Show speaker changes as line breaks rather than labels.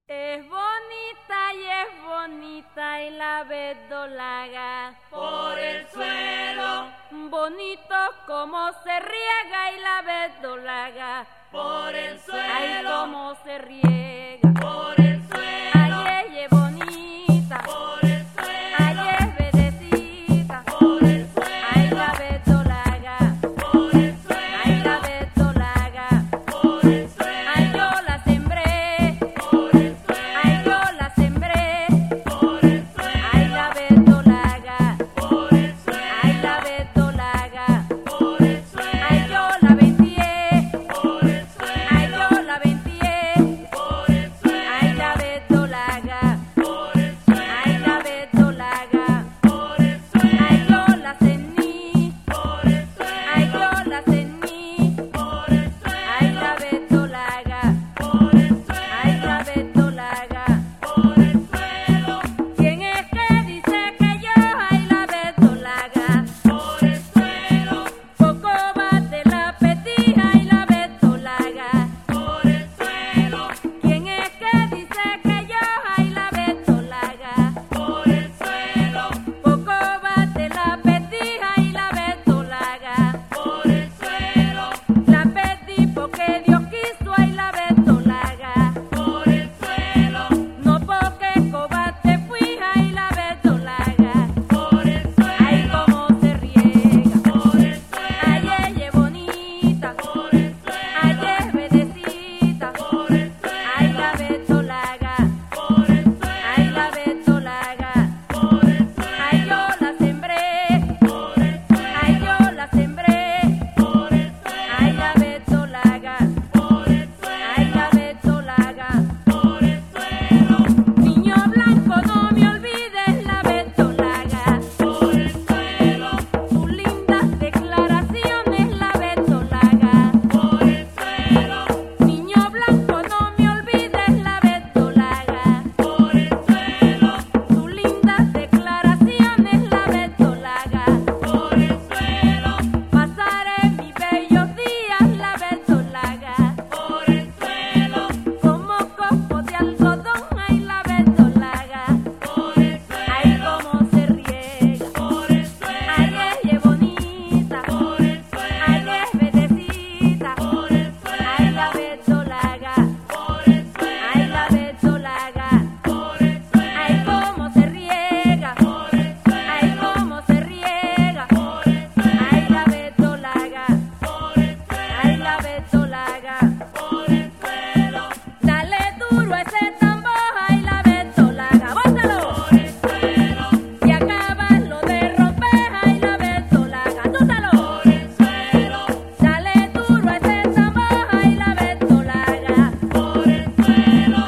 Es bonita y la verdolaga
por el suelo,
bonito como se riega y la verdolaga
por el suelo,
ay como se riega,
por el suelo,
ay ella es bonita,
por el suelo,
ay es verdecita,
por el suelo,
ay la verdolaga,
por el suelo,
ay la verdolaga,
por el suelo,
ay yo la sembré,
por el suelo,
ay yo la sembré,
por el suelo,
ay la verdolaga,
por el suelo,
ay la verdolaga,
por el suelo,
ay yo la vendí,
por el suelo,
ay yo la vendí,
por el suelo,
ay la verdolaga,
por el suelo,
ay la verdolaga,
por el suelo,
ay yo la cení,
por el suelo,
ay yo la cení,
por el suelo,
ay la verdolaga,
por el suelo,
ay la verdolaga.
por el suelo,
¿Quién es que dice que yo ay la verdolaga?
por el suelo,
Poco bate la petija y la verdolaga.
por el suelo,
¿Quién es que dice que yo ay la verdolaga?
por el suelo,
Poco bate la petija y la verdolaga.
por el suelo,
La perdí porque Dios quiso ay la verdolaga.
por el suelo,
No porque cobarde fui ay la verdolaga.
por el
Ay
suelo,
cómo se riega.
por el
Ay
suelo,
ella es bonita.
por el
Ay
suelo,
es verdecita.
por el
Ay
suelo,
la verdolaga.
por el
Ay la
suelo,
verdolaga.
por el
Ay
suelo,
yo la sembré.
por el
Ay
suelo,
yo la sembré.
por el
Ay
suelo,
la verdolaga.
por el
Ay la
suelo,
verdolaga.
por el suelo,
Niño blanco no me olvides la verdolaga.
por el suelo,
Tus lindas declaraciones la verdolaga.
por el suelo,
Niño blanco no me olvides la verdolaga.
por el suelo,
Tus lindas declaraciones la verdolaga.
por el suelo,
Pasaré mis bellos días la verdolaga.
por el suelo,
Como copo de algodón ay la verdolaga.
por el
Ay
suelo,
cómo se riega.
por el
Ay
suelo,
ella es bonita.
por el
Ay
suelo,
es verdecita.
por el
Ay la
suelo,
verdolaga.
por el
Ay la
suelo,
verdolaga.
por el
Ay
suelo,
cómo se riega.
por el
Ay
suelo,
cómo se riega.
por el
Ay
suelo,
la verdolaga.
por el
Ay la
suelo,
verdolaga.
por el suelo,
Dale duro a ese tambor, ay la verdolaga. ¡Bótalo!
por el suelo,
Y acabas lo de romper, ay la verdolaga. ¡Tútalo!
por el suelo,
Dale duro a ese tambor, ay la verdolaga.
por el suelo,